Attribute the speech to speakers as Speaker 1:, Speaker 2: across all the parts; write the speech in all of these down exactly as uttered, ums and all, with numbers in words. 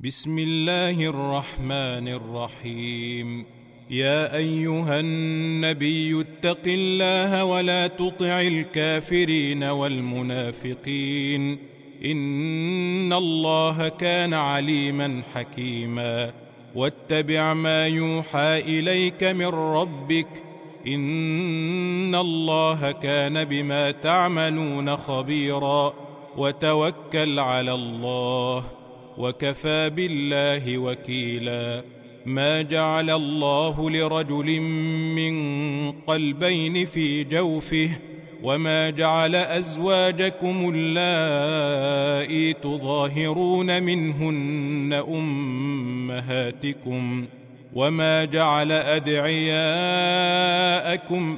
Speaker 1: بسم الله الرحمن الرحيم. يا أيها النبي اتق الله ولا تطع الكافرين والمنافقين إن الله كان عليما حكيما. واتبع ما يوحى إليك من ربك إن الله كان بما تعملون خبيرا. وتوكل على الله وكفى بالله وكيلا. ما جعل الله لرجل من قلبين في جوفه وما جعل أزواجكم اللائي تظاهرون منهن أمهاتكم وما جعل أدعياءكم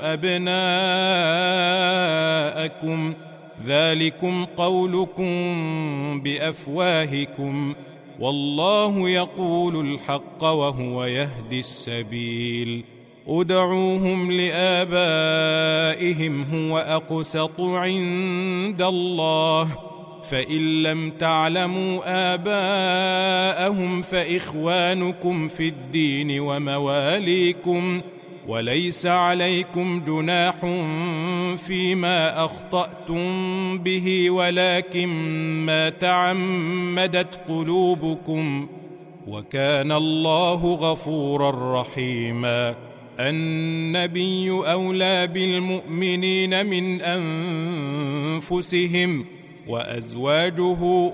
Speaker 1: أبناءكم ذلكم قولكم بأفواهكم والله يقول الحق وهو يهدي السبيل. ادعوهم لآبائهم هو أقسط عند الله فإن لم تعلموا آباءهم فإخوانكم في الدين ومواليكم وليس عليكم جناح فيما أخطأتم به ولكن ما تعمدت قلوبكم وكان الله غفورا رحيما. النبي أولى بالمؤمنين من أنفسهم وأزواجه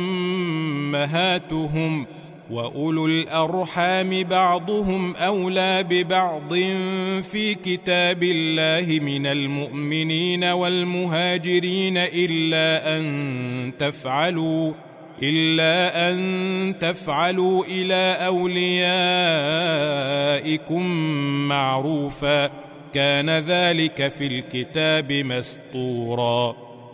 Speaker 1: أمهاتهم وأولو الأرحام بعضهم أولى ببعض في كتاب الله من المؤمنين والمهاجرين إلا أن تفعلوا إلا أن تفعلوا إلى أوليائكم معروفا كان ذلك في الكتاب مسطورا.